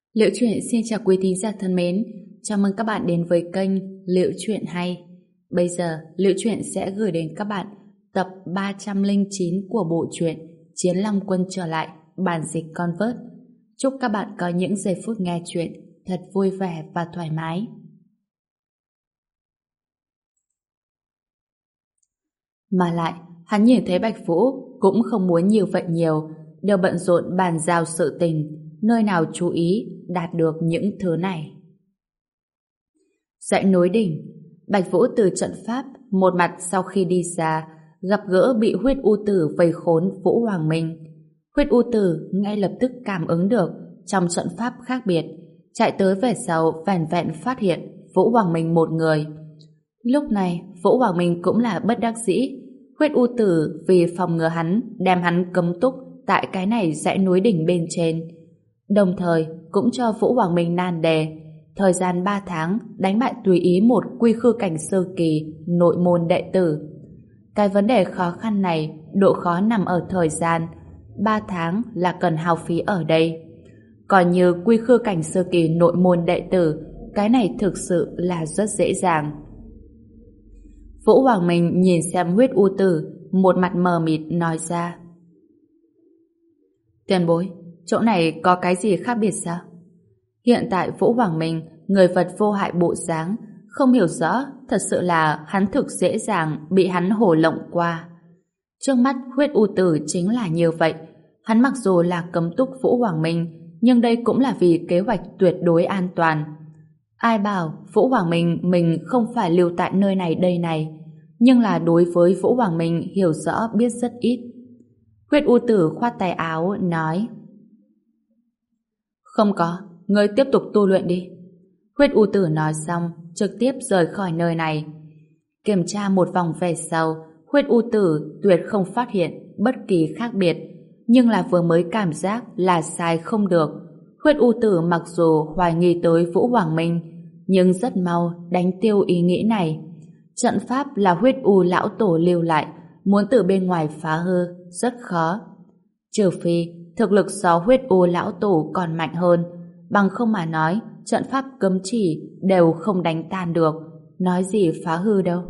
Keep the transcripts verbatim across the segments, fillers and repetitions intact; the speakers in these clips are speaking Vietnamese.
Liễu Chuyện xin chào quý thính giả thân mến, chào mừng các bạn đến với kênh Liễu Chuyện Hay. Bây giờ, Liễu Chuyện sẽ gửi đến các bạn tập ba trăm lẻ chín của bộ truyện Chiến Long Quân trở lại, bản dịch Convert. Chúc các bạn có những giây phút nghe chuyện thật vui vẻ và thoải mái. Mà lại, hắn nhìn thấy Bạch Vũ cũng không muốn nhiều vậy nhiều, đều bận rộn bàn giao sự tình, nơi nào chú ý đạt được những thứ này. Dãy núi đỉnh, Bạch Vũ từ trận pháp một mặt sau khi đi ra, gặp gỡ bị huyết u tử vây khốn Vũ Hoàng Minh. Huyết u tử ngay lập tức cảm ứng được trong trận pháp khác biệt, chạy tới về sau vẻn vẹn phát hiện Vũ Hoàng Minh một người. Lúc này Vũ Hoàng Minh cũng là bất đắc dĩ. Huyết u tử vì phòng ngừa hắn đem hắn cấm túc tại cái này dãy núi đỉnh bên trên, đồng thời cũng cho Vũ Hoàng Minh nan đề thời gian ba tháng đánh bại tùy ý một quy khư cảnh sơ kỳ nội môn đệ tử. Cái vấn đề khó khăn này độ khó nằm ở thời gian. Ba tháng là cần hao phí ở đây. Còn như quy khư cảnh sơ kỳ nội môn đệ tử, cái này thực sự là rất dễ dàng. Vũ Hoàng Minh nhìn xem huyết u tử, một mặt mờ mịt nói ra: Tiền bối, chỗ này có cái gì khác biệt sao? Hiện tại Vũ Hoàng Minh, người vật vô hại bộ dáng, không hiểu rõ, thật sự là hắn thực dễ dàng bị hắn hổ lộng qua. Trước mắt huyết u tử chính là như vậy. Hắn mặc dù là cấm túc Vũ Hoàng Minh, nhưng đây cũng là vì kế hoạch tuyệt đối an toàn. Ai bảo Vũ Hoàng Minh mình không phải lưu tại nơi này đây này, nhưng là đối với Vũ Hoàng Minh hiểu rõ biết rất ít. Huyết u tử khoát tay áo nói: Không có, ngươi tiếp tục tu luyện đi. Huyết u tử nói xong trực tiếp rời khỏi nơi này. Kiểm tra một vòng về sau, huyết u tử tuyệt không phát hiện bất kỳ khác biệt, nhưng là vừa mới cảm giác là sai không được. Huyết u tử mặc dù hoài nghi tới Vũ Hoàng Minh, nhưng rất mau đánh tiêu ý nghĩ này. Trận pháp là huyết u lão tổ lưu lại, muốn từ bên ngoài phá hư rất khó. Trừ phi thực lực so huyết u lão tổ còn mạnh hơn, bằng không mà nói trận pháp cấm chỉ đều không đánh tan được, nói gì phá hư đâu.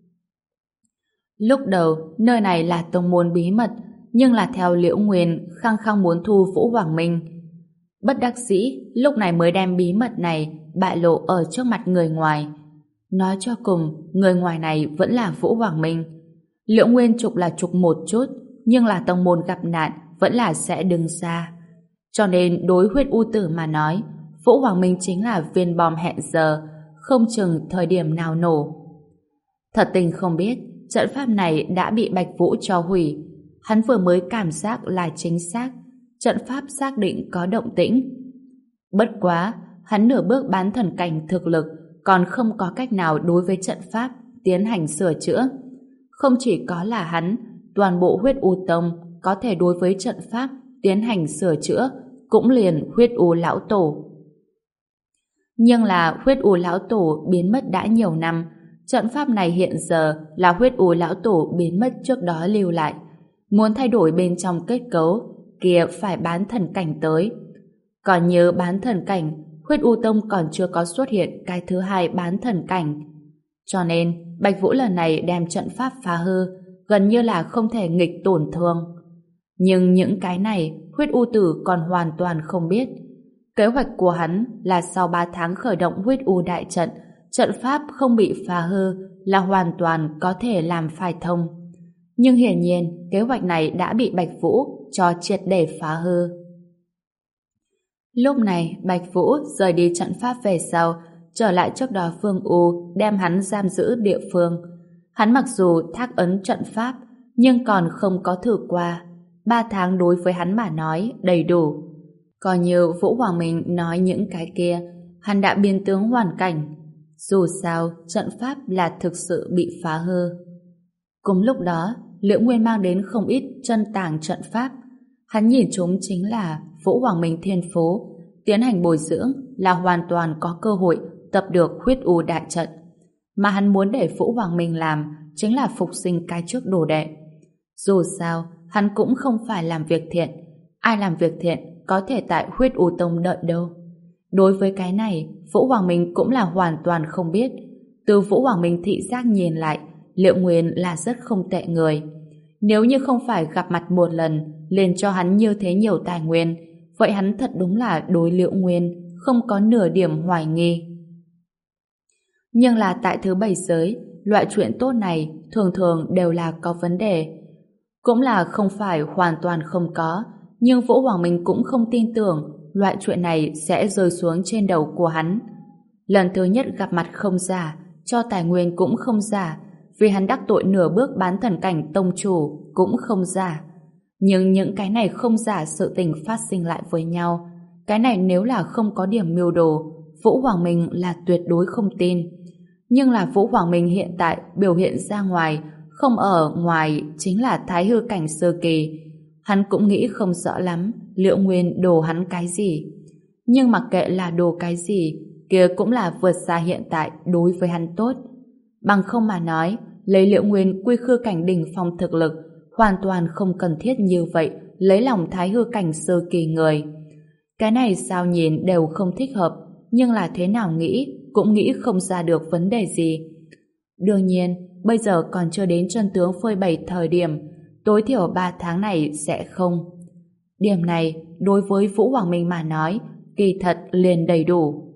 Lúc đầu nơi này là tông môn bí mật, nhưng là theo Liễu Nguyên khăng khăng muốn thu Vũ Hoàng Minh. Bất đắc dĩ lúc này mới đem bí mật này bại lộ ở trước mặt người ngoài. Nói cho cùng, người ngoài này vẫn là Vũ Hoàng Minh. Liễu Nguyên trục là trục một chút, nhưng là tông môn gặp nạn vẫn là sẽ đứng ra. Cho nên đối huyết u tử mà nói, Vũ Hoàng Minh chính là viên bom hẹn giờ, không chừng thời điểm nào nổ. Thật tình không biết, trận pháp này đã bị Bạch Vũ cho hủy. Hắn vừa mới cảm giác là chính xác, trận pháp xác định có động tĩnh. Bất quá, hắn nửa bước bán thần cảnh thực lực, còn không có cách nào đối với trận pháp tiến hành sửa chữa. Không chỉ có là hắn, toàn bộ huyết u tông có thể đối với trận pháp tiến hành sửa chữa, cũng liền huyết u lão tổ. Nhưng là huyết u lão tổ biến mất đã nhiều năm, trận pháp này hiện giờ là huyết u lão tổ biến mất trước đó lưu lại. Muốn thay đổi bên trong kết cấu, kia phải bán thần cảnh tới. Còn như bán thần cảnh, huyết u tông còn chưa có xuất hiện cái thứ hai bán thần cảnh. Cho nên, Bạch Vũ lần này đem trận pháp phá hư, gần như là không thể nghịch tổn thương. Nhưng những cái này, huyết u tử còn hoàn toàn không biết. Kế hoạch của hắn là sau ba tháng khởi động huyết u đại trận, trận pháp không bị phá hư là hoàn toàn có thể làm phải thông. Nhưng hiển nhiên, kế hoạch này đã bị Bạch Vũ cho triệt để phá hư. Lúc này, Bạch Vũ rời đi trận pháp về sau, trở lại trước đó Phương U đem hắn giam giữ địa phương. Hắn mặc dù thác ấn trận pháp, nhưng còn không có thử qua. Ba tháng đối với hắn mà nói đầy đủ. Còn như Vũ Hoàng Minh nói những cái kia, hắn đã biến tướng hoàn cảnh. Dù sao, trận pháp là thực sự bị phá hư. Cùng lúc đó, Liễu Nguyên mang đến không ít chân tàng trận pháp. Hắn nhìn chúng chính là Vũ Hoàng Minh thiên phú, tiến hành bồi dưỡng là hoàn toàn có cơ hội tập được huyết u đại trận. Mà hắn muốn để Vũ Hoàng Minh làm chính là phục sinh cái trước đồ đệ. Dù sao, hắn cũng không phải làm việc thiện. Ai làm việc thiện có thể tại huyết u tông đợi đâu. Đối với cái này, Vũ Hoàng Minh cũng là hoàn toàn không biết. Từ Vũ Hoàng Minh thị giác nhìn lại, Liễu Nguyên là rất không tệ người. Nếu như không phải gặp mặt một lần, liền cho hắn như thế nhiều tài nguyên, vậy hắn thật đúng là đối Liễu Nguyên không có nửa điểm hoài nghi. Nhưng là tại thứ bảy giới, loại chuyện tốt này thường thường đều là có vấn đề. Cũng là không phải hoàn toàn không có, nhưng Vũ Hoàng Minh cũng không tin tưởng loại chuyện này sẽ rơi xuống trên đầu của hắn. Lần thứ nhất gặp mặt không giả, cho tài nguyên cũng không giả, vì hắn đắc tội nửa bước bán thần cảnh tông chủ cũng không giả. Nhưng những cái này không giả sự tình phát sinh lại với nhau. Cái này nếu là không có điểm mưu đồ, Vũ Hoàng Minh là tuyệt đối không tin. Nhưng là Vũ Hoàng Minh hiện tại biểu hiện ra ngoài, không ở ngoài chính là thái hư cảnh sơ kỳ. Hắn cũng nghĩ không rõ lắm Liễu Nguyên đồ hắn cái gì. Nhưng mặc kệ là đồ cái gì, kia cũng là vượt xa hiện tại đối với hắn tốt. Bằng không mà nói, lấy Liễu Nguyên quy khư cảnh đỉnh phong thực lực, hoàn toàn không cần thiết như vậy lấy lòng thái hư cảnh sơ kỳ người. Cái này sao nhìn đều không thích hợp, nhưng là thế nào nghĩ cũng nghĩ không ra được vấn đề gì. Đương nhiên, bây giờ còn chưa đến chân tướng phơi bày thời điểm, tối thiểu ba tháng này sẽ không. Điểm này, đối với Vũ Hoàng Minh mà nói, kỳ thật liền đầy đủ.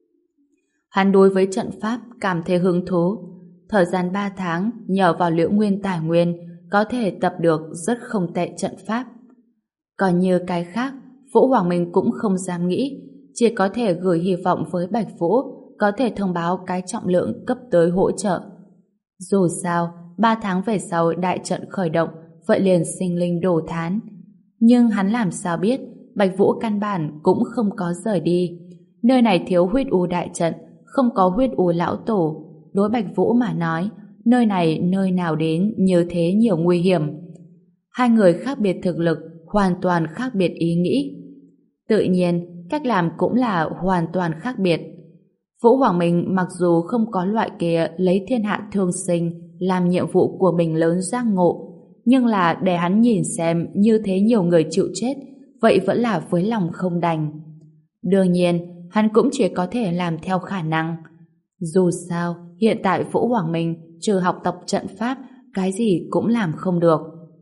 Hắn đối với trận pháp cảm thấy hứng thú. Thời gian ba tháng, nhờ vào Liễu Nguyên tài nguyên, có thể tập được rất không tệ trận pháp. Còn như cái khác, Vũ Hoàng Minh cũng không dám nghĩ, chỉ có thể gửi hy vọng với Bạch Vũ, có thể thông báo cái trọng lượng cấp tới hỗ trợ. Dù sao, ba tháng về sau đại trận khởi động, vậy liền sinh linh đồ thán. Nhưng hắn làm sao biết, Bạch Vũ căn bản cũng không có rời đi. Nơi này thiếu huyết u đại trận, không có huyết u lão tổ. Đối Bạch Vũ mà nói, nơi này nơi nào đến như thế nhiều nguy hiểm. Hai người khác biệt thực lực, hoàn toàn khác biệt ý nghĩ. Tự nhiên, cách làm cũng là hoàn toàn khác biệt. Vũ Hoàng Minh mặc dù không có loại kia lấy thiên hạ thương sinh làm nhiệm vụ của mình lớn giác ngộ, nhưng là để hắn nhìn xem như thế nhiều người chịu chết, vậy vẫn là với lòng không đành. Đương nhiên, hắn cũng chỉ có thể làm theo khả năng. Dù sao, hiện tại Vũ Hoàng Minh trừ học tập trận pháp, cái gì cũng làm không được.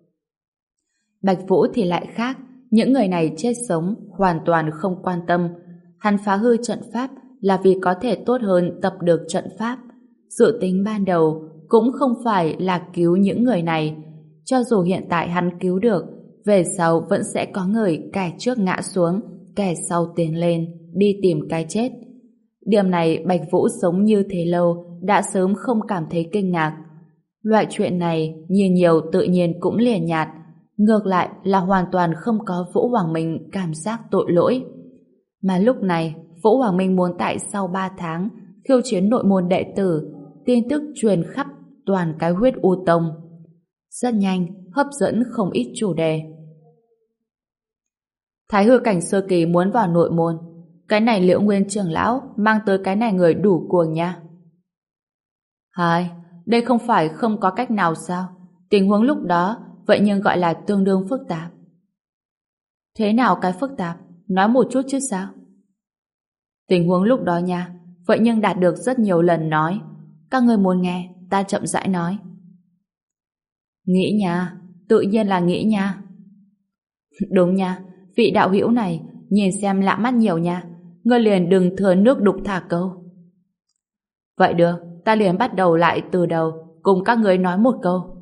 Bạch Vũ thì lại khác, những người này chết sống hoàn toàn không quan tâm. Hắn phá hư trận pháp là vì có thể tốt hơn tập được trận pháp. Dự tính ban đầu cũng không phải là cứu những người này. Cho dù hiện tại hắn cứu được, về sau vẫn sẽ có người kẻ trước ngã xuống, kẻ sau tiến lên, đi tìm cái chết. Điểm này Bạch Vũ sống như thế lâu, đã sớm không cảm thấy kinh ngạc. Loại chuyện này, nhìn nhiều tự nhiên cũng liền nhạt. Ngược lại là hoàn toàn không có Vũ Hoàng Minh cảm giác tội lỗi. Mà lúc này, Vũ Hoàng Minh muốn tại sau ba tháng khiêu chiến nội môn đệ tử, tin tức truyền khắp toàn cái huyết u tông. Rất nhanh, hấp dẫn không ít chủ đề. Thái hư cảnh sơ kỳ muốn vào nội môn. Cái này Liễu Nguyên trưởng lão mang tới cái này người đủ cuồng nha. Hai, đây không phải không có cách nào sao? Tình huống lúc đó vậy nhưng gọi là tương đương phức tạp. Thế nào cái phức tạp? Nói một chút chứ sao? Tình huống lúc đó nha, vậy nhưng đạt được rất nhiều lần nói. Các người muốn nghe, ta chậm rãi nói. Nghĩ nha, tự nhiên là nghĩ nha. Đúng nha, vị đạo hữu này, nhìn xem lạ mắt nhiều nha. Ngươi liền đừng thừa nước đục thả câu. Vậy được, ta liền bắt đầu lại từ đầu, cùng các người nói một câu.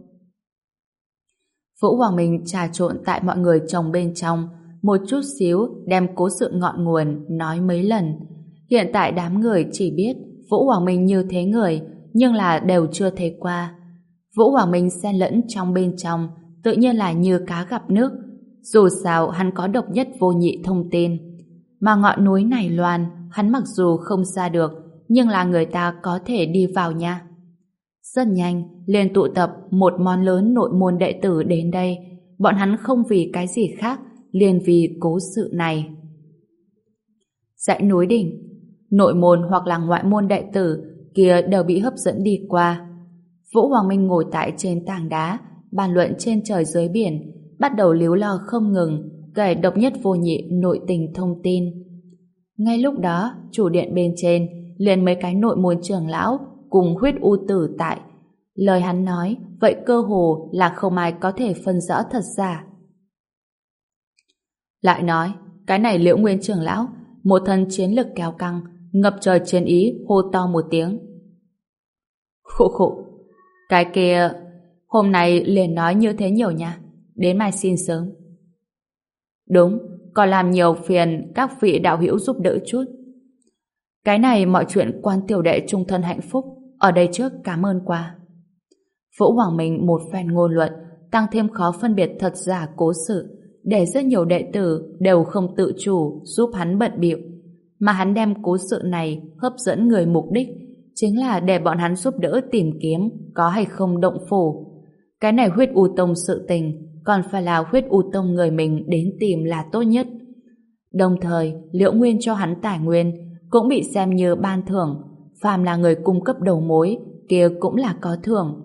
Vũ Hoàng Minh trà trộn tại mọi người chồng bên trong, một chút xíu đem cố sự ngọn nguồn nói mấy lần. Hiện tại đám người chỉ biết Vũ Hoàng Minh như thế người, nhưng là đều chưa thấy qua. Vũ Hoàng Minh xen lẫn trong bên trong, tự nhiên là như cá gặp nước. Dù sao hắn có độc nhất vô nhị thông tin. Mà ngọn núi này loan, hắn mặc dù không ra được, nhưng là người ta có thể đi vào nha. Rất nhanh, liền tụ tập một món lớn nội môn đệ tử đến đây. Bọn hắn không vì cái gì khác, liền vì cố sự này. Dãy núi đỉnh, nội môn hoặc là ngoại môn đệ tử kia đều bị hấp dẫn đi qua. Vũ Hoàng Minh ngồi tại trên tảng đá, bàn luận trên trời dưới biển, bắt đầu líu lo không ngừng, kể độc nhất vô nhị nội tình thông tin. Ngay lúc đó, chủ điện bên trên liền mấy cái nội môn trưởng lão cùng huyết u tử tại. Lời hắn nói, vậy cơ hồ là không ai có thể phân rõ thật giả. Lại nói, cái này Liễu Nguyên trưởng lão, một thân chiến lực kéo căng, ngập trời chiến ý, hô to một tiếng. Khụ khụ, cái kia, hôm nay liền nói như thế nhiều nha, đến mai xin sớm. Đúng, còn làm nhiều phiền các vị đạo hữu giúp đỡ chút. Cái này mọi chuyện quan tiểu đệ trung thân hạnh phúc, ở đây trước cảm ơn qua. Vũ Hoàng Minh một phen ngôn luận, tăng thêm khó phân biệt thật giả cố sự, để rất nhiều đệ tử đều không tự chủ giúp hắn bận bịu, mà hắn đem cố sự này hấp dẫn người mục đích chính là để bọn hắn giúp đỡ tìm kiếm có hay không động phủ. Cái này huyết u tông sự tình còn phải là huyết u tông người mình đến tìm là tốt nhất. Đồng thời, Liễu Nguyên cho hắn tài nguyên cũng bị xem như ban thưởng, phàm là người cung cấp đầu mối kia cũng là có thưởng.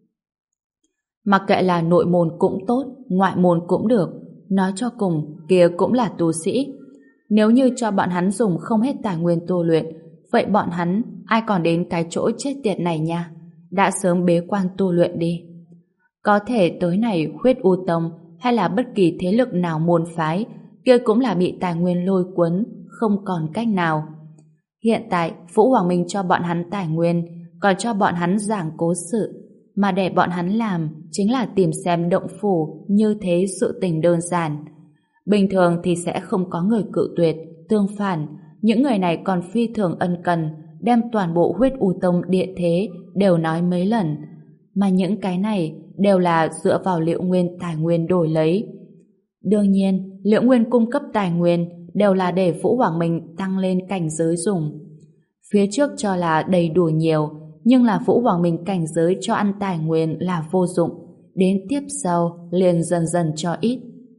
Mặc kệ là nội môn cũng tốt, ngoại môn cũng được, nói cho cùng kia cũng là tu sĩ. Nếu như cho bọn hắn dùng không hết tài nguyên tu luyện, vậy bọn hắn ai còn đến cái chỗ chết tiệt này nha, đã sớm bế quan tu luyện đi. Có thể tới này huyết u tông hay là bất kỳ thế lực nào môn phái kia cũng là bị tài nguyên lôi cuốn, không còn cách nào. Hiện tại Vũ Hoàng Minh cho bọn hắn tài nguyên, còn cho bọn hắn giảng cố sự, mà để bọn hắn làm chính là tìm xem động phủ, như thế sự tình đơn giản. Bình thường thì sẽ không có người cự tuyệt, tương phản, những người này còn phi thường ân cần, đem toàn bộ huyết u tông địa thế đều nói mấy lần. Mà những cái này đều là dựa vào Liễu Nguyên tài nguyên đổi lấy. Đương nhiên, Liễu Nguyên cung cấp tài nguyên đều là để Vũ Hoàng Minh tăng lên cảnh giới dùng. Phía trước cho là đầy đủ nhiều, nhưng là Vũ Hoàng Minh cảnh giới cho ăn tài nguyên là vô dụng, đến tiếp sau liền dần dần cho ít.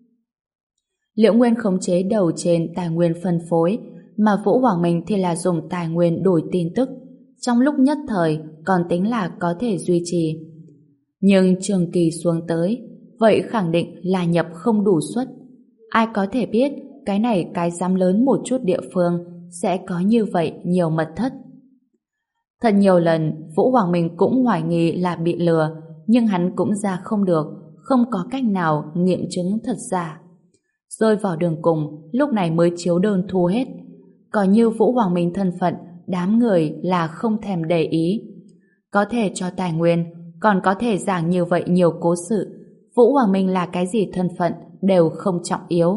Liễu Nguyên khống chế đầu trên tài nguyên phân phối, mà Vũ Hoàng Minh thì là dùng tài nguyên đổi tin tức, trong lúc nhất thời còn tính là có thể duy trì. Nhưng trường kỳ xuống tới, vậy khẳng định là nhập không đủ suất. Ai có thể biết cái này cái dám lớn một chút địa phương sẽ có như vậy nhiều mật thất. Thật nhiều lần Vũ Hoàng Minh cũng hoài nghi là bị lừa, nhưng hắn cũng ra không được, không có cách nào nghiệm chứng thật giả. Rơi vào đường cùng, lúc này mới chiếu đơn thu hết. Còn như Vũ Hoàng Minh thân phận, đám người là không thèm để ý. Có thể cho tài nguyên, còn có thể giảng như vậy nhiều cố sự. Vũ Hoàng Minh là cái gì thân phận đều không trọng yếu.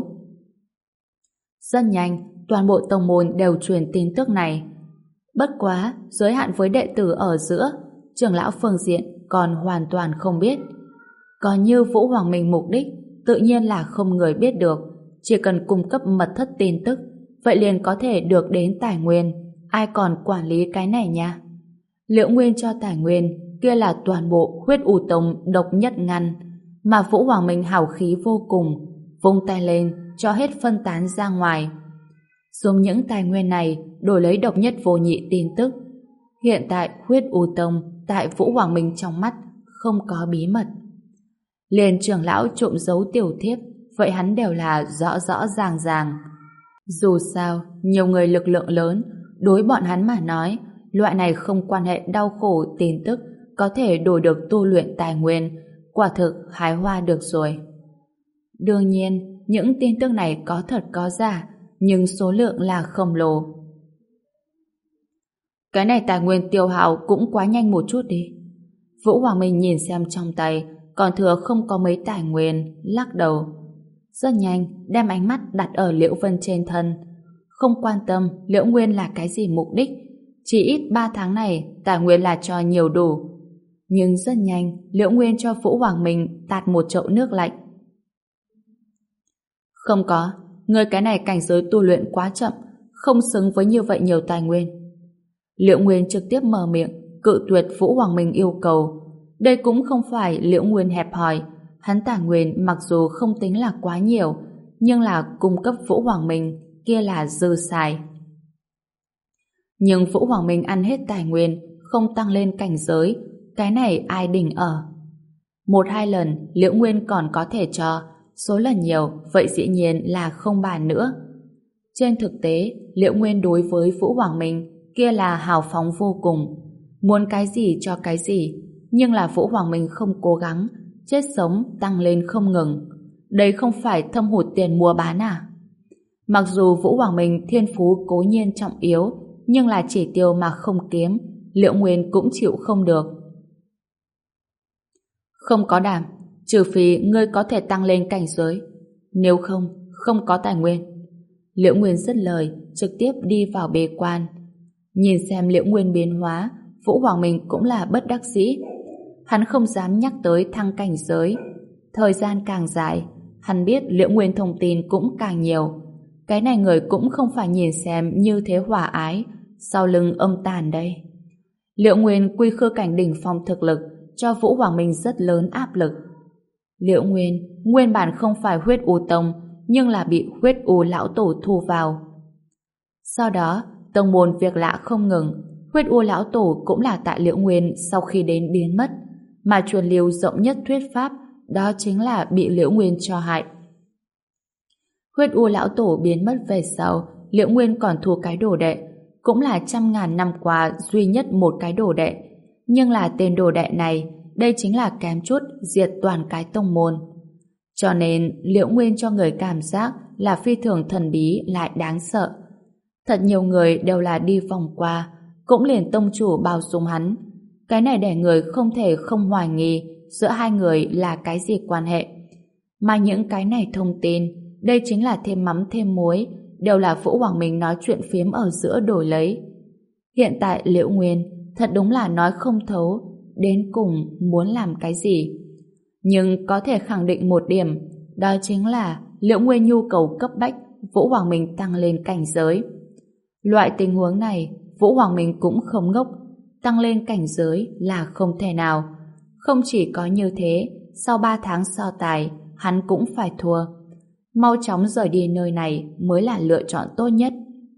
Rất nhanh, toàn bộ tông môn đều truyền tin tức này. Bất quá, giới hạn với đệ tử ở giữa, trưởng lão phương diện còn hoàn toàn không biết. Còn như Vũ Hoàng Minh mục đích, tự nhiên là không người biết được. Chỉ cần cung cấp mật thất tin tức, vậy liền có thể được đến tài nguyên. Ai còn quản lý cái này nha? Liễu Nguyên cho tài nguyên, kia là toàn bộ huyết u tông độc nhất ngăn. Mà Vũ Hoàng Minh hào khí vô cùng, vung tay lên, cho hết phân tán ra ngoài. Dùng những tài nguyên này đổi lấy độc nhất vô nhị tin tức. Hiện tại huyết u tông tại Vũ Hoàng Minh trong mắt không có bí mật. Liền trưởng lão trộm giấu tiểu thiếp, vậy hắn đều là rõ rõ ràng ràng. Dù sao, nhiều người lực lượng lớn, đối bọn hắn mà nói, loại này không quan hệ đau khổ tin tức có thể đổi được tu luyện tài nguyên, quả thực hái hoa được rồi. Đương nhiên, những tin tức này có thật có giả, nhưng số lượng là khổng lồ. Cái này tài nguyên tiêu hao cũng quá nhanh một chút đi. Vũ Hoàng Minh nhìn xem trong tay, còn thừa không có mấy tài nguyên, lắc đầu. Rất nhanh, đem ánh mắt đặt ở Liễu Vân trên thân. Không quan tâm Liễu Nguyên là cái gì mục đích, chỉ ít ba tháng này tài nguyên là cho nhiều đủ. Nhưng rất nhanh, Liễu Nguyên cho Vũ Hoàng Minh tạt một chậu nước lạnh. Không có, người cái này cảnh giới tu luyện quá chậm, không xứng với như vậy nhiều tài nguyên. Liễu Nguyên trực tiếp mở miệng, cự tuyệt Vũ Hoàng Minh yêu cầu. Đây cũng không phải Liễu Nguyên hẹp hòi, hắn tài nguyên mặc dù không tính là quá nhiều, nhưng là cung cấp Vũ Hoàng Minh kia là dư xài. Nhưng Vũ Hoàng Minh ăn hết tài nguyên, không tăng lên cảnh giới, cái này ai đỉnh ở. Một hai lần Liễu Nguyên còn có thể cho, số lần nhiều vậy dĩ nhiên là không bàn nữa. Trên thực tế, Liễu Nguyên đối với Vũ Hoàng Minh kia là hào phóng vô cùng, muốn cái gì cho cái gì, nhưng là Vũ Hoàng Minh không cố gắng, chết sống tăng lên không ngừng. Đây không phải thâm hụt tiền mua bán à? Mặc dù Vũ Hoàng Minh thiên phú cố nhiên trọng yếu, nhưng là chỉ tiêu mà không kiếm, Liễu Nguyên cũng chịu không được. Không có đảm, trừ phi ngươi có thể tăng lên cảnh giới, nếu không, không có tài nguyên. Liễu Nguyên dứt lời, trực tiếp đi vào bế quan. Nhìn xem Liễu Nguyên biến hóa, Vũ Hoàng Minh cũng là bất đắc dĩ. Hắn không dám nhắc tới thăng cảnh giới. Thời gian càng dài, hắn biết Liễu Nguyên thông tin cũng càng nhiều. Cái này người cũng không phải nhìn xem như thế hòa ái, sau lưng âm tàn đây. Liễu Nguyên quy khư cảnh đỉnh phong thực lực cho Vũ Hoàng Minh rất lớn áp lực. Liễu Nguyên nguyên bản không phải huyết u tông, nhưng là bị huyết u lão tổ thu vào. Sau đó, tông môn việc lạ không ngừng, huyết u lão tổ cũng là tại Liễu Nguyên sau khi đến biến mất, mà truyền lưu rộng nhất thuyết pháp đó chính là bị Liễu Nguyên cho hại. Huyết u lão tổ biến mất về sau, Liễu Nguyên còn thua cái đồ đệ, cũng là trăm ngàn năm qua duy nhất một cái đồ đệ, nhưng là tên đồ đệ này, đây chính là kém chút diệt toàn cái tông môn. Cho nên Liễu Nguyên cho người cảm giác là phi thường thần bí lại đáng sợ. Thật nhiều người đều là đi vòng qua, cũng liền tông chủ bao dung hắn. Cái này để người không thể không hoài nghi giữa hai người là cái gì quan hệ. Mà những cái này thông tin, đây chính là thêm mắm thêm muối, đều là Vũ Hoàng Minh nói chuyện phiếm ở giữa đổi lấy. Hiện tại Liễu Nguyên thật đúng là nói không thấu, đến cùng muốn làm cái gì. Nhưng có thể khẳng định một điểm, đó chính là Liễu Nguyên nhu cầu cấp bách Vũ Hoàng Minh tăng lên cảnh giới. Loại tình huống này, Vũ Hoàng Minh cũng không ngốc, tăng lên cảnh giới là không thể nào. Không chỉ có như thế, sau ba tháng so tài, hắn cũng phải thua. Mau chóng rời đi nơi này mới là lựa chọn tốt nhất.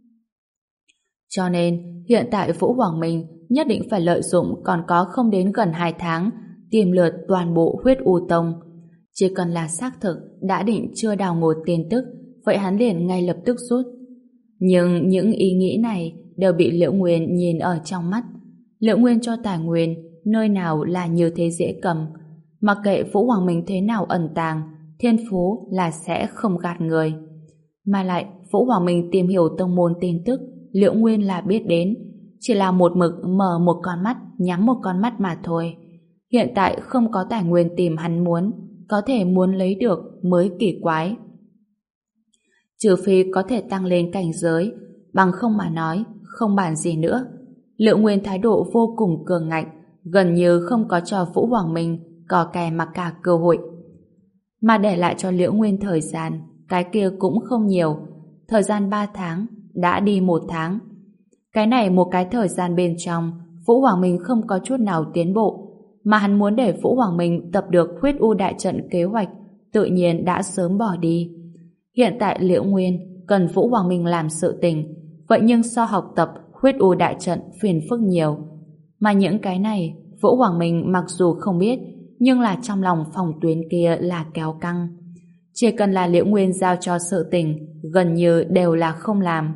Cho nên, hiện tại Vũ Hoàng Minh nhất định phải lợi dụng còn có không đến gần hai tháng tìm lượt toàn bộ huyết u tông. Chỉ cần là xác thực đã định chưa đào ngột tin tức, vậy hắn liền ngay lập tức rút. Nhưng những ý nghĩ này đều bị Liễu Nguyên nhìn ở trong mắt. Liễu Nguyên cho tài nguyên nơi nào là như thế dễ cầm. Mặc kệ Vũ Hoàng Minh thế nào ẩn tàng, thiên phú là sẽ không gạt người. Mà lại Vũ Hoàng Minh tìm hiểu tông môn tin tức, Liễu Nguyên là biết đến, chỉ là một mực mở một con mắt nhắm một con mắt mà thôi. Hiện tại không có tài nguyên tìm hắn muốn, có thể muốn lấy được mới kỳ quái. Trừ phi có thể tăng lên cảnh giới, bằng không mà nói không bàn gì nữa. Liễu Nguyên thái độ vô cùng cường ngạnh, gần như không có cho Vũ Hoàng Minh có kè mà cả cơ hội. Mà để lại cho Liễu Nguyên thời gian, cái kia cũng không nhiều. Thời gian ba tháng, đã đi một tháng. Cái này một cái thời gian bên trong, Vũ Hoàng Minh không có chút nào tiến bộ, mà hắn muốn để Vũ Hoàng Minh tập được huyết u đại trận kế hoạch, tự nhiên đã sớm bỏ đi. Hiện tại Liễu Nguyên cần Vũ Hoàng Minh làm sự tình, vậy nhưng so học tập huyết u đại trận phiền phức nhiều. Mà những cái này, Vũ Hoàng Minh mặc dù không biết, nhưng là trong lòng phòng tuyến kia là kéo căng. Chỉ cần là Liễu Nguyên giao cho sự tình, gần như đều là không làm.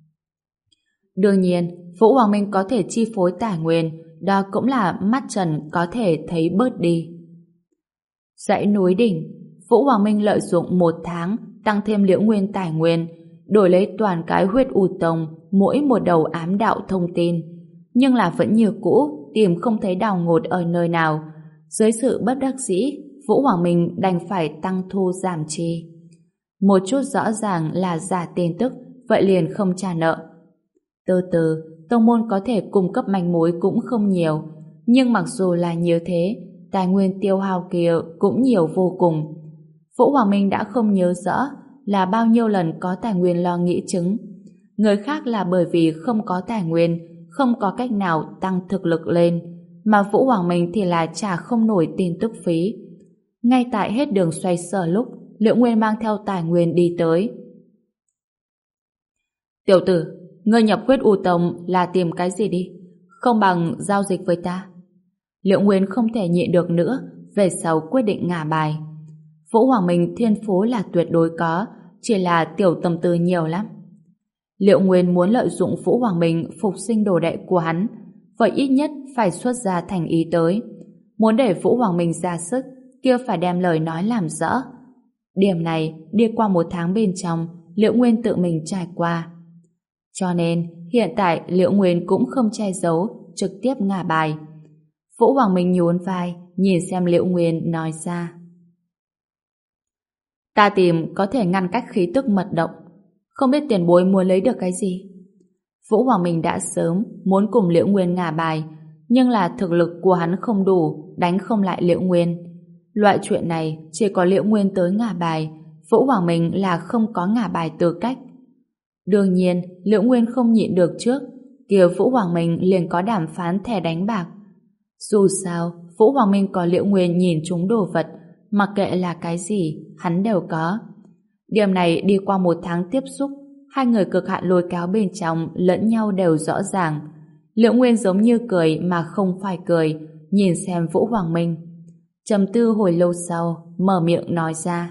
Đương nhiên, Vũ Hoàng Minh có thể chi phối tài nguyên, đó cũng là mắt trần có thể thấy bớt đi. Dãy núi đỉnh, Vũ Hoàng Minh lợi dụng một tháng tăng thêm Liễu Nguyên tài nguyên, đổi lấy toàn cái huyết u tông mỗi một đầu ám đạo thông tin, nhưng là vẫn như cũ tìm không thấy đào ngột ở nơi nào. Dưới sự bất đắc dĩ, Vũ Hoàng Minh đành phải tăng thu giảm chi. Một chút rõ ràng là giả tin tức, vậy liền không trả nợ. Từ từ, tông môn có thể cung cấp manh mối cũng không nhiều, nhưng mặc dù là như thế, tài nguyên tiêu hao kia cũng nhiều vô cùng. Vũ Hoàng Minh đã không nhớ rõ là bao nhiêu lần có tài nguyên lo nghĩ chứng. Người khác là bởi vì không có tài nguyên, không có cách nào tăng thực lực lên, mà Vũ Hoàng Minh thì là trả không nổi tin tức phí. Ngay tại hết đường xoay sở lúc, Liễu Nguyên mang theo tài nguyên đi tới. Tiểu tử, ngươi nhập huyết u tông là tìm cái gì đi? Không bằng giao dịch với ta. Liễu Nguyên không thể nhịn được nữa, về sau quyết định ngả bài. Vũ Hoàng Minh thiên phú là tuyệt đối có, chỉ là tiểu tâm tư nhiều lắm. Liệu Nguyên muốn lợi dụng Vũ Hoàng Minh phục sinh đồ đệ của hắn, vậy ít nhất phải xuất ra thành ý tới. Muốn để Vũ Hoàng Minh ra sức, kia phải đem lời nói làm rõ. Điểm này, đi qua một tháng bên trong, Liễu Nguyên tự mình trải qua. Cho nên, hiện tại Liễu Nguyên cũng không che giấu, trực tiếp ngả bài. Vũ Hoàng Minh nhún vai, nhìn xem Liễu Nguyên nói ra. Ta tìm có thể ngăn cách khí tức mật động, không biết tiền bối muốn lấy được cái gì. Vũ Hoàng Minh đã sớm muốn cùng Liễu Nguyên ngả bài, nhưng là thực lực của hắn không đủ, đánh không lại Liễu Nguyên. Loại chuyện này chỉ có Liễu Nguyên tới ngả bài, Vũ Hoàng Minh là không có ngả bài tư cách. Đương nhiên, Liễu Nguyên không nhịn được trước, kia Vũ Hoàng Minh liền có đàm phán thẻ đánh bạc. Dù sao, Vũ Hoàng Minh có Liễu Nguyên nhìn trúng đồ vật, mặc kệ là cái gì, hắn đều có. Điểm này đi qua một tháng tiếp xúc, hai người cực hạn lôi kéo bên trong lẫn nhau đều rõ ràng. Liễu Nguyên giống như cười mà không phải cười, nhìn xem Vũ Hoàng Minh. Trầm tư hồi lâu sau, mở miệng nói ra.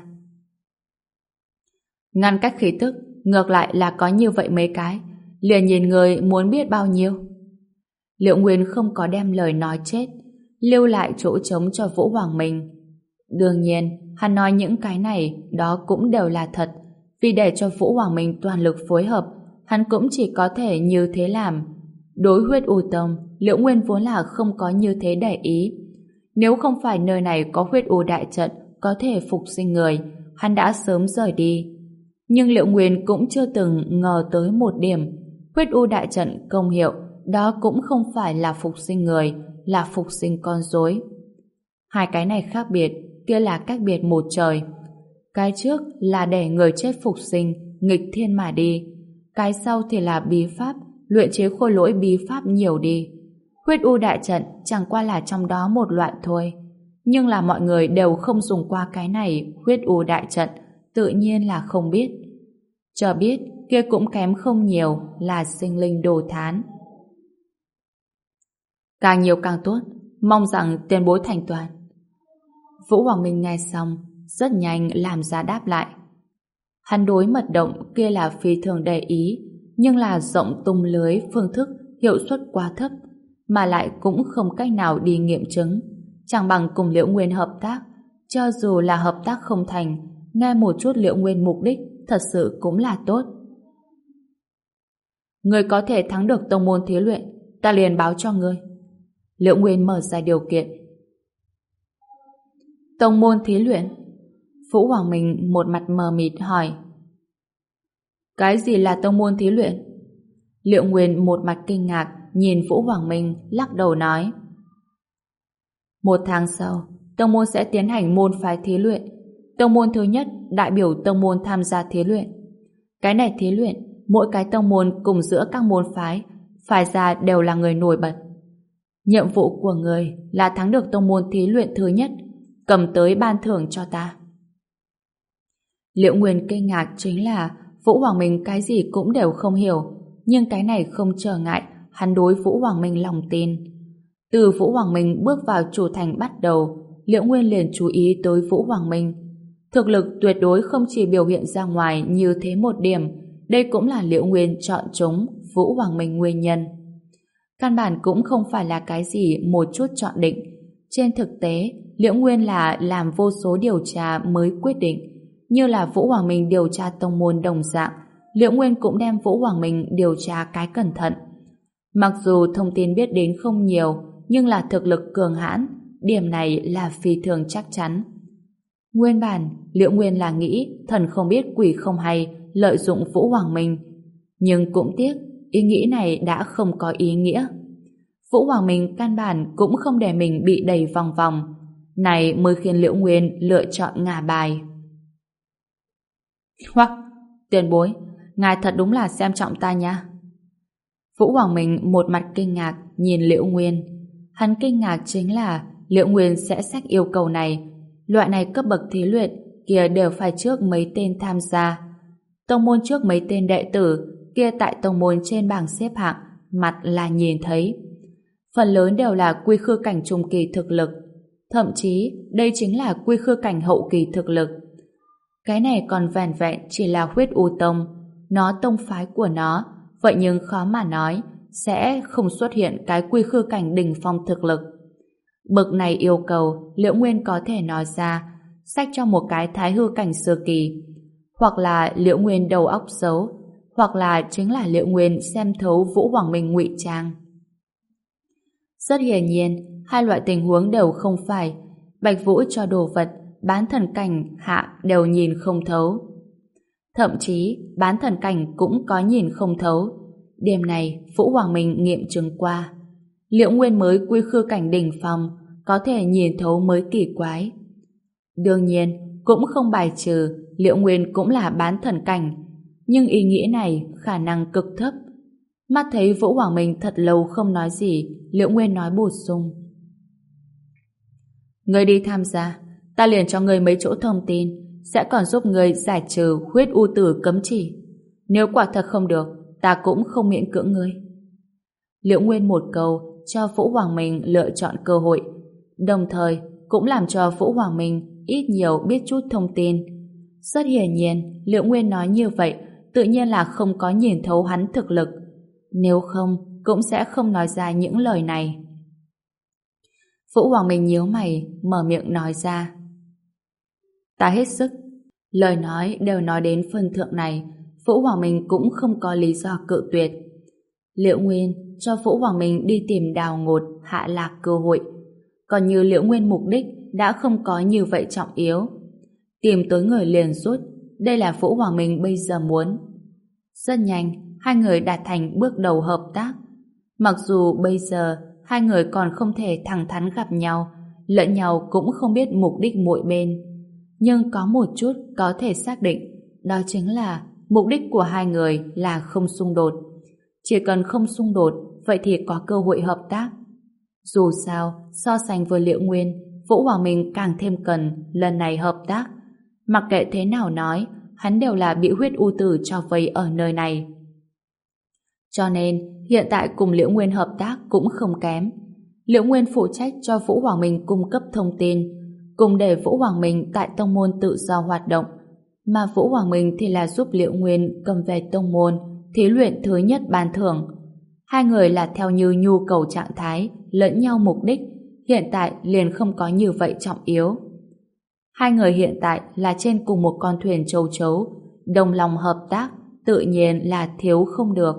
Ngăn cách khí tức, ngược lại là có như vậy mấy cái, liền nhìn người muốn biết bao nhiêu. Liễu Nguyên không có đem lời nói chết, lưu lại chỗ trống cho Vũ Hoàng Minh. Đương nhiên, hắn nói những cái này, đó cũng đều là thật, vì để cho Vũ Hoàng Minh toàn lực phối hợp, hắn cũng chỉ có thể như thế làm. Đối huyết u tông, Liễu Nguyên vốn là không có như thế để ý. Nếu không phải nơi này có huyết u đại trận có thể phục sinh người, hắn đã sớm rời đi. Nhưng Liễu Nguyên cũng chưa từng ngờ tới một điểm. Huyết u đại trận công hiệu, đó cũng không phải là phục sinh người, là phục sinh con rối. Hai cái này khác biệt, kia là cách biệt một trời. Cái trước là để người chết phục sinh, nghịch thiên mà đi. Cái sau thì là bí pháp, luyện chế khôi lỗi bí pháp nhiều đi. Huyết u đại trận chẳng qua là trong đó một loại thôi. Nhưng là mọi người đều không dùng qua cái này huyết u đại trận, tự nhiên là không biết. Cho biết, kia cũng kém không nhiều, là sinh linh đồ thán. Càng nhiều càng tốt, mong rằng tiền bối thành toàn. Vũ Hoàng Minh nghe xong, rất nhanh làm ra đáp lại. Hắn đối mật động kia là phi thường để ý, nhưng là rộng tung lưới phương thức hiệu suất quá thấp, mà lại cũng không cách nào đi nghiệm chứng. Chẳng bằng cùng Liễu Nguyên hợp tác, cho dù là hợp tác không thành, nghe một chút Liễu Nguyên mục đích thật sự cũng là tốt. Người có thể thắng được tông môn thí luyện, ta liền báo cho ngươi. Liễu Nguyên mở ra điều kiện. Tông môn thí luyện? Vũ Hoàng Minh một mặt mờ mịt hỏi. Cái gì là tông môn thí luyện? Liễu Nguyên một mặt kinh ngạc nhìn Vũ Hoàng Minh lắc đầu nói. Một tháng sau, tông môn sẽ tiến hành môn phái thí luyện. Tông môn thứ nhất đại biểu tông môn tham gia thí luyện. Cái này thí luyện, mỗi cái tông môn cùng giữa các môn phái phải ra đều là người nổi bật. Nhiệm vụ của người là thắng được tông môn thí luyện thứ nhất, cầm tới ban thưởng cho ta. Liễu Nguyên kinh ngạc chính là Vũ Hoàng Minh cái gì cũng đều không hiểu, nhưng cái này không trở ngại hắn đối Vũ Hoàng Minh lòng tin. Từ Vũ Hoàng Minh bước vào chủ thành bắt đầu, Liễu Nguyên liền chú ý tới Vũ Hoàng Minh. Thực lực tuyệt đối không chỉ biểu hiện ra ngoài như thế một điểm, đây cũng là Liễu Nguyên chọn chúng Vũ Hoàng Minh nguyên nhân. Căn bản cũng không phải là cái gì một chút chọn định. Trên thực tế, Liễu Nguyên là làm vô số điều tra mới quyết định. Như là Vũ Hoàng Minh điều tra tông môn đồng dạng, Liễu Nguyên cũng đem Vũ Hoàng Minh điều tra cái cẩn thận. Mặc dù thông tin biết đến không nhiều, nhưng là thực lực cường hãn, điểm này là phi thường chắc chắn. Nguyên bản, Liễu Nguyên là nghĩ thần không biết quỷ không hay lợi dụng Vũ Hoàng Minh. Nhưng cũng tiếc, ý nghĩ này đã không có ý nghĩa. Vũ Hoàng Minh căn bản cũng không để mình bị đẩy vòng vòng. Này mới khiến Liễu Nguyên lựa chọn ngả bài. Hoặc, tiền bối, ngài thật đúng là xem trọng ta nha. Vũ Hoàng Minh một mặt kinh ngạc nhìn Liễu Nguyên. Hắn kinh ngạc chính là Liễu Nguyên sẽ xét yêu cầu này. Loại này cấp bậc thí luyện kia đều phải trước mấy tên tham gia. Tông môn trước mấy tên đệ tử kia tại tông môn trên bảng xếp hạng mặt là nhìn thấy. Phần lớn đều là quy khư cảnh trung kỳ thực lực. Thậm chí đây chính là quy khư cảnh hậu kỳ thực lực. Cái này còn vẻn vẹn chỉ là huyết u tông. nó tông phái của nó, vậy nhưng khó mà nói sẽ không xuất hiện cái quy khư cảnh đỉnh phong thực lực. Bực này yêu cầu Liễu Nguyên có thể nói ra, xách cho một cái thái hư cảnh sơ kỳ, hoặc là Liễu Nguyên đầu óc xấu, hoặc là chính là Liễu Nguyên xem thấu Vũ Hoàng Minh ngụy trang. Rất hiển nhiên, hai loại tình huống đều không phải. Bạch Vũ cho đồ vật, bán thần cảnh hạ đều nhìn không thấu. Thậm chí, bán thần cảnh cũng có nhìn không thấu. Điểm này, Vũ Hoàng Minh nghiệm chứng qua. Liễu Nguyên mới quy khư cảnh đỉnh phong, có thể nhìn thấu mới kỳ quái. Đương nhiên, cũng không bài trừ Liễu Nguyên cũng là bán thần cảnh, nhưng ý nghĩ này khả năng cực thấp. Mắt thấy Vũ Hoàng Minh thật lâu không nói gì, Liễu Nguyên nói bổ sung. Ngươi đi tham gia, ta liền cho ngươi mấy chỗ thông tin, sẽ còn giúp ngươi giải trừ huyết u tử cấm chỉ. Nếu quả thật không được, ta cũng không miễn cưỡng ngươi. Liễu Nguyên một câu cho Vũ Hoàng Minh lựa chọn cơ hội, đồng thời cũng làm cho Vũ Hoàng Minh ít nhiều biết chút thông tin. Rất hiển nhiên, Liễu Nguyên nói như vậy tự nhiên là không có nhìn thấu hắn thực lực. Nếu không, cũng sẽ không nói ra những lời này. Vũ Hoàng Minh nhíu mày, mở miệng nói ra. Ta hết sức. Lời nói đều nói đến phần thượng này, Vũ Hoàng Minh cũng không có lý do cự tuyệt. Liễu Nguyên cho Vũ Hoàng Minh đi tìm Đào Ngột, hạ lạc cơ hội. Còn như Liễu Nguyên mục đích đã không có như vậy trọng yếu. Tìm tới người liền rút, đây là Vũ Hoàng Minh bây giờ muốn. Rất nhanh, hai người đạt thành bước đầu hợp tác. Mặc dù bây giờ hai người còn không thể thẳng thắn gặp nhau, lẫn nhau cũng không biết mục đích mỗi bên. Nhưng có một chút có thể xác định, đó chính là mục đích của hai người là không xung đột. Chỉ cần không xung đột, vậy thì có cơ hội hợp tác. Dù sao, so sánh với Liễu Nguyên, Vũ Hoàng Minh càng thêm cần lần này hợp tác. Mặc kệ thế nào nói, hắn đều là bị huyết u tử cho vây ở nơi này. Cho nên, hiện tại cùng Liễu Nguyên hợp tác cũng không kém. Liễu Nguyên phụ trách cho Vũ Hoàng Minh cung cấp thông tin, cùng để Vũ Hoàng Minh tại tông môn tự do hoạt động, mà Vũ Hoàng Minh thì là giúp Liễu Nguyên cầm về tông môn, thí luyện thứ nhất ban thưởng. Hai người là theo như nhu cầu trạng thái, lẫn nhau mục đích, hiện tại liền không có như vậy trọng yếu. Hai người hiện tại là trên cùng một con thuyền châu chấu, đồng lòng hợp tác, tự nhiên là thiếu không được.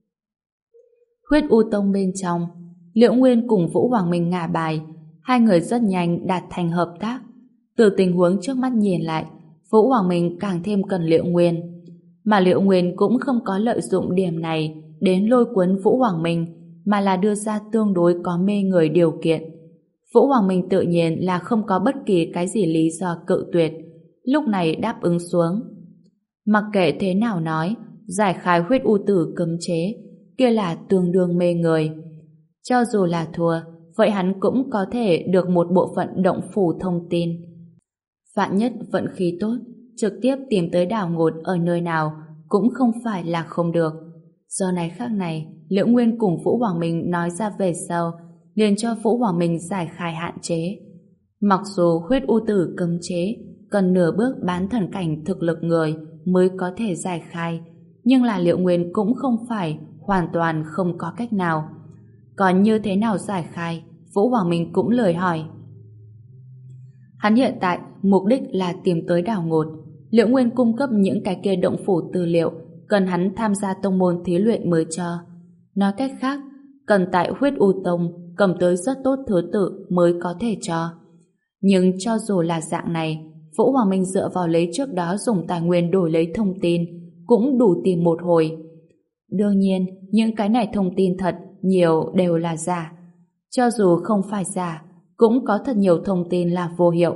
Huyết U Tông bên trong, Liễu Nguyên cùng Vũ Hoàng Minh ngả bài, hai người rất nhanh đạt thành hợp tác. Từ tình huống trước mắt nhìn lại, Vũ Hoàng Minh càng thêm cần Liễu Nguyên, mà Liễu Nguyên cũng không có lợi dụng điểm này đến lôi cuốn Vũ Hoàng Minh, mà là đưa ra tương đối có mê người điều kiện. Vũ Hoàng Minh tự nhiên là không có bất kỳ cái gì lý do cự tuyệt, lúc này đáp ứng xuống. Mặc kệ thế nào nói, giải khai huyết u tử cấm chế, kia là tương đương mê người. Cho dù là thua, vậy hắn cũng có thể được một bộ phận động phủ thông tin. Vạn nhất vận khí tốt, trực tiếp tìm tới Đào Ngột ở nơi nào cũng không phải là không được. Giờ này khác này, Liễu Nguyên cùng Vũ Hoàng Minh nói ra về sau, liền cho Vũ Hoàng Minh giải khai hạn chế. Mặc dù huyết u tử cấm chế cần nửa bước bán thần cảnh thực lực người mới có thể giải khai, nhưng là Liễu Nguyên cũng không phải hoàn toàn không có cách nào. Còn như thế nào giải khai, Vũ Hoàng Minh cũng lời hỏi. Hắn hiện tại mục đích là tìm tới Đào Ngột. Liễu Nguyên cung cấp những cái kia động phủ tư liệu cần hắn tham gia tông môn thí luyện mới cho. Nói cách khác, cần tại huyết u tông cầm tới rất tốt thứ tự mới có thể cho. Nhưng cho dù là dạng này, Vũ Hoàng Minh dựa vào lấy trước đó dùng tài nguyên đổi lấy thông tin cũng đủ tìm một hồi. Đương nhiên, những cái này thông tin thật nhiều đều là giả. Cho dù không phải giả, cũng có thật nhiều thông tin là vô hiệu.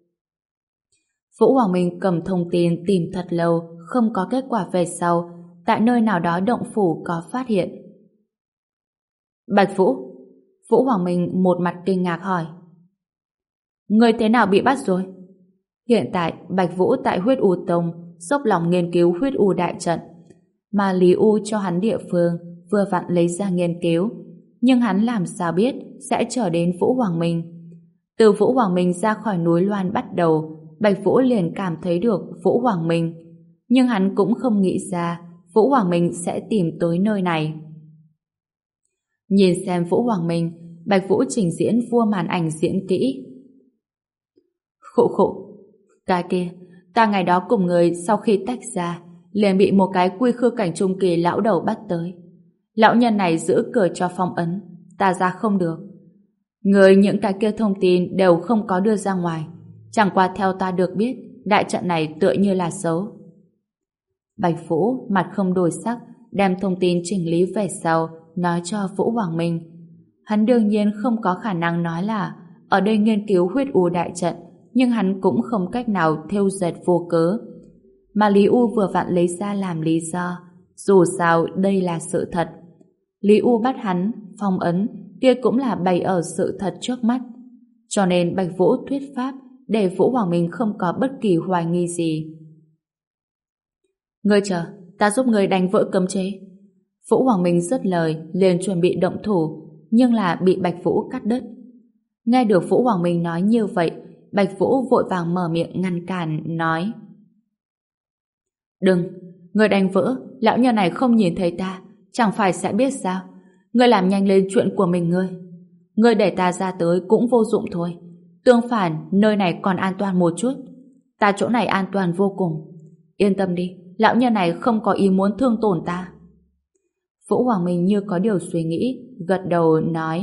Vũ Hoàng Minh cầm thông tin tìm thật lâu, không có kết quả về sau, tại nơi nào đó động phủ có phát hiện. Bạch Vũ, Vũ Hoàng Minh một mặt kinh ngạc hỏi. Người thế nào bị bắt rồi? Hiện tại, Bạch Vũ tại huyết u tông dốc lòng nghiên cứu huyết u đại trận, mà Lý U cho hắn địa phương vừa vặn lấy ra nghiên cứu, nhưng hắn làm sao biết sẽ trở đến Vũ Hoàng Minh. Từ Vũ Hoàng Minh ra khỏi núi Loan bắt đầu, Bạch Vũ liền cảm thấy được Vũ Hoàng Minh, nhưng hắn cũng không nghĩ ra Vũ Hoàng Minh sẽ tìm tới nơi này. Nhìn xem Vũ Hoàng Minh, Bạch Vũ trình diễn vua màn ảnh diễn kỹ. Khụ khụ, cái kia, ta ngày đó cùng người sau khi tách ra, liền bị một cái quy khư cảnh trung kỳ lão đầu bắt tới. Lão nhân này giữ cửa cho phong ấn, ta ra không được. Người những cái kia thông tin đều không có đưa ra ngoài, chẳng qua theo ta được biết, đại trận này tựa như là xấu. Bạch Vũ mặt không đổi sắc, đem thông tin chỉnh lý về sau, nói cho Vũ Hoàng Minh. Hắn đương nhiên không có khả năng nói là ở đây nghiên cứu huyết u đại trận, nhưng hắn cũng không cách nào thêu dệt vô cớ. Mà Lý U vừa vặn lấy ra làm lý do, dù sao đây là sự thật. Lý U bắt hắn, phong ấn, kia cũng là bày ở sự thật trước mắt. Cho nên Bạch Vũ thuyết pháp để Vũ Hoàng Minh không có bất kỳ hoài nghi gì. Ngươi chờ, ta giúp ngươi đánh vỡ cấm chế. Vũ Hoàng Minh dứt lời, liền chuẩn bị động thủ, nhưng là bị Bạch Vũ cắt đứt. Nghe được Vũ Hoàng Minh nói như vậy, Bạch Vũ vội vàng mở miệng ngăn cản, nói: Đừng, ngươi đánh vỡ, lão nhân này không nhìn thấy ta, chẳng phải sẽ biết sao? Ngươi làm nhanh lên chuyện của mình ngươi. Ngươi để ta ra tới cũng vô dụng thôi. Tương phản, nơi này còn an toàn một chút. Ta chỗ này an toàn vô cùng. Yên tâm đi, lão nhân này không có ý muốn thương tổn ta. Vũ Hoàng Minh như có điều suy nghĩ, gật đầu nói: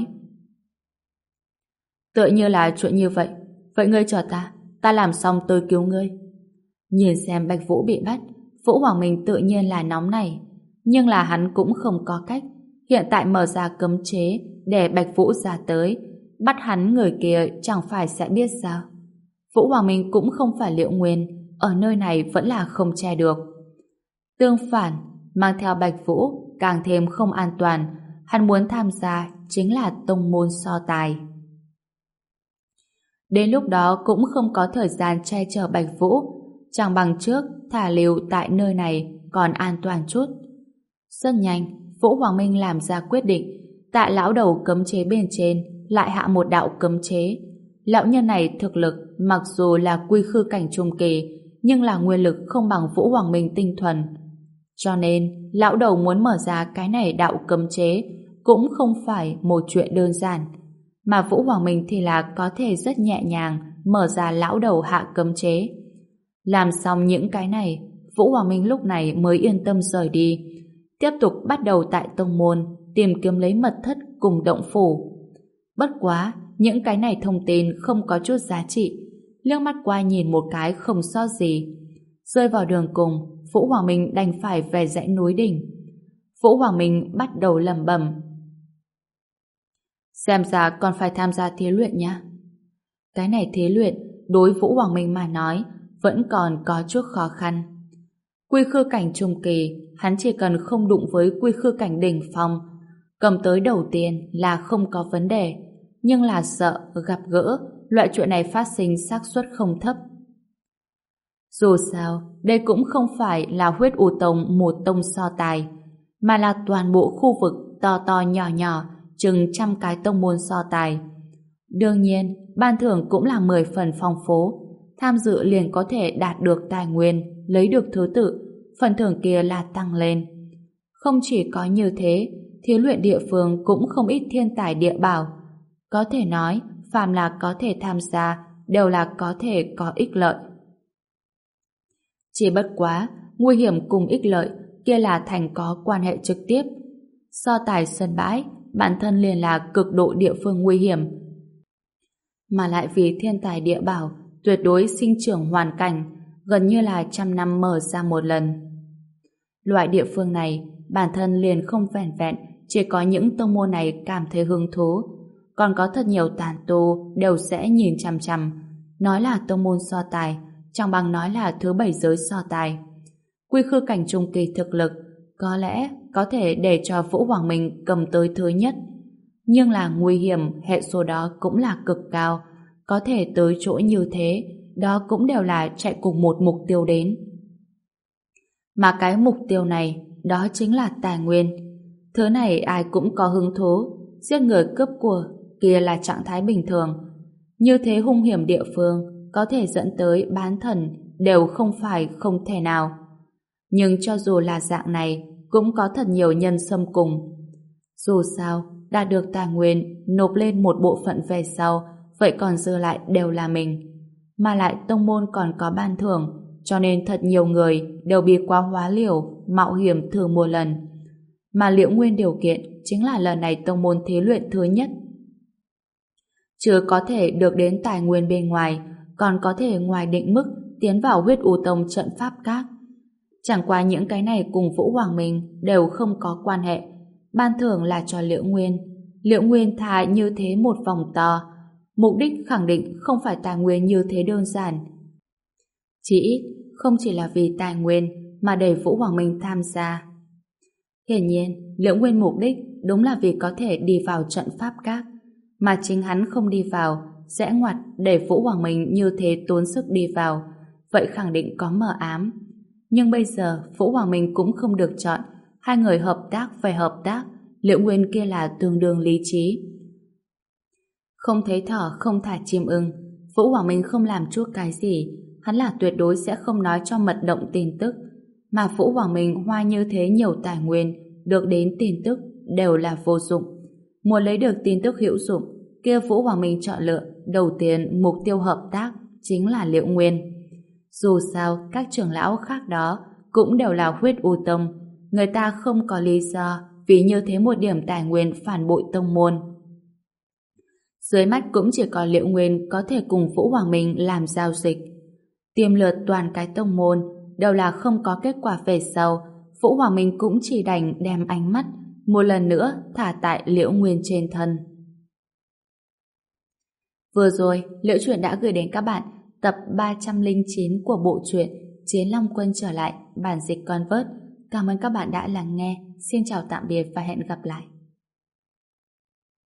Tựa như là chuyện như vậy. Vậy ngươi chờ ta, ta làm xong tôi cứu ngươi. Nhìn xem Bạch Vũ bị bắt, Vũ Hoàng Minh tự nhiên là nóng này, nhưng là hắn cũng không có cách. Hiện tại mở ra cấm chế để Bạch Vũ ra tới, bắt hắn người kia chẳng phải sẽ biết sao? Vũ Hoàng Minh cũng không phải Liễu Nguyên, ở nơi này vẫn là không che được. Tương phản, mang theo Bạch Vũ càng thêm không an toàn, hắn muốn tham gia chính là tông môn so tài. Đến lúc đó cũng không có thời gian che chở Bạch Vũ, chẳng bằng trước thả lưu tại nơi này còn an toàn chút. Rất nhanh, Vũ Hoàng Minh làm ra quyết định, tại lão đầu cấm chế bên trên lại hạ một đạo cấm chế. Lão nhân này thực lực mặc dù là quy khư cảnh trung kỳ, nhưng là nguyên lực không bằng Vũ Hoàng Minh tinh thuần. Cho nên, lão đầu muốn mở ra cái này đạo cấm chế cũng không phải một chuyện đơn giản. Mà Vũ Hoàng Minh thì là có thể rất nhẹ nhàng mở ra lão đầu hạ cấm chế. Làm xong những cái này, Vũ Hoàng Minh lúc này mới yên tâm rời đi, tiếp tục bắt đầu tại tông môn tìm kiếm lấy mật thất cùng động phủ. Bất quá, những cái này thông tin không có chút giá trị, liếc mắt qua nhìn một cái không sót gì. Rơi vào đường cùng, Vũ Hoàng Minh đành phải về dãy núi đỉnh. Vũ Hoàng Minh bắt đầu lẩm bẩm: Xem ra còn phải tham gia thí luyện nha. Cái này thí luyện đối Vũ Hoàng Minh mà nói vẫn còn có chút khó khăn. Quy khư cảnh trung kỳ, hắn chỉ cần không đụng với quy khư cảnh đỉnh phong, cầm tới đầu tiên là không có vấn đề, nhưng là sợ gặp gỡ, loại chuyện này phát sinh xác suất không thấp. Dù sao, đây cũng không phải là huyết u tông một tông so tài, mà là toàn bộ khu vực to to nhỏ nhỏ, chừng trăm cái tông môn so tài. Đương nhiên, ban thưởng cũng là mười phần phong phú, tham dự liền có thể đạt được tài nguyên, lấy được thứ tự, phần thưởng kia là tăng lên. Không chỉ có như thế, thí luyện địa phương cũng không ít thiên tài địa bảo. Có thể nói, phàm là có thể tham gia, đều là có thể có ích lợi. Chỉ bất quá, nguy hiểm cùng ích lợi kia là thành có quan hệ trực tiếp. So tài sân bãi, bản thân liền là cực độ địa phương nguy hiểm. Mà lại vì thiên tài địa bảo, tuyệt đối sinh trưởng hoàn cảnh, gần như là trăm năm mở ra một lần. Loại địa phương này, bản thân liền không vẹn vẹn, chỉ có những tông môn này cảm thấy hứng thú, còn có thật nhiều tán tu đều sẽ nhìn chằm chằm. Nói là tông môn so tài, chẳng bằng nói là thứ bảy giới so tài. Quy khư cảnh trung kỳ thực lực, có lẽ có thể để cho Vũ Hoàng Minh cầm tới thứ nhất. Nhưng là nguy hiểm, hệ số đó cũng là cực cao. Có thể tới chỗ như thế, đó cũng đều là chạy cùng một mục tiêu đến. Mà cái mục tiêu này, đó chính là tài nguyên. Thứ này ai cũng có hứng thú, giết người cướp của, kia là trạng thái bình thường. Như thế hung hiểm địa phương, có thể dẫn tới bán thần, đều không phải không thể nào. Nhưng cho dù là dạng này, cũng có thật nhiều nhân xâm cùng. Dù sao, đạt được tài nguyên, nộp lên một bộ phận về sau, vậy còn dư lại đều là mình. Mà lại tông môn còn có ban thưởng, cho nên thật nhiều người đều bị quá hóa liều, mạo hiểm thử một lần. Mà Liễu Nguyên điều kiện chính là lần này tông môn thí luyện thứ nhất. Chưa có thể được đến tài nguyên bên ngoài, còn có thể ngoài định mức tiến vào huyết u tông trận pháp các. Chẳng qua những cái này cùng Vũ Hoàng Minh đều không có quan hệ. Ban thưởng là cho Liễu Nguyên. Liễu Nguyên thà như thế một vòng to. Mục đích khẳng định không phải tài nguyên như thế đơn giản. Chỉ ít, không chỉ là vì tài nguyên mà để Vũ Hoàng Minh tham gia. Hiển nhiên, Liễu Nguyên mục đích đúng là vì có thể đi vào trận pháp các. Mà chính hắn không đi vào, sẽ ngoặt để Vũ Hoàng Minh như thế tốn sức đi vào. Vậy khẳng định có mờ ám. Nhưng bây giờ Vũ Hoàng Minh cũng không được chọn. Hai người hợp tác phải hợp tác. Liễu Nguyên kia là tương đương lý trí. Không thấy thỏ không thả chim ưng. Vũ Hoàng Minh không làm chút cái gì. Hắn là tuyệt đối sẽ không nói cho mật động tin tức. Mà Vũ Hoàng Minh hoa như thế nhiều tài nguyên, được đến tin tức đều là vô dụng. Muốn lấy được tin tức hữu dụng, kia Vũ Hoàng Minh chọn lựa đầu tiên mục tiêu hợp tác chính là Liễu Nguyên. Dù sao, các trưởng lão khác đó cũng đều là huyết u tông. Người ta không có lý do vì như thế một điểm tài nguyên phản bội tông môn. Dưới mắt cũng chỉ có Liễu Nguyên có thể cùng Vũ Hoàng Minh làm giao dịch. Tiêm lượt toàn cái tông môn đều là không có kết quả về sau. Vũ Hoàng Minh cũng chỉ đành đem ánh mắt một lần nữa thả tại Liễu Nguyên trên thân. Vừa rồi, Liễu Chuyện đã gửi đến các bạn tập ba trăm lẻ chín của bộ truyện Chiến Long Quân trở lại, bản dịch Convert. Cảm ơn các bạn đã lắng nghe. Xin chào tạm biệt và hẹn gặp lại.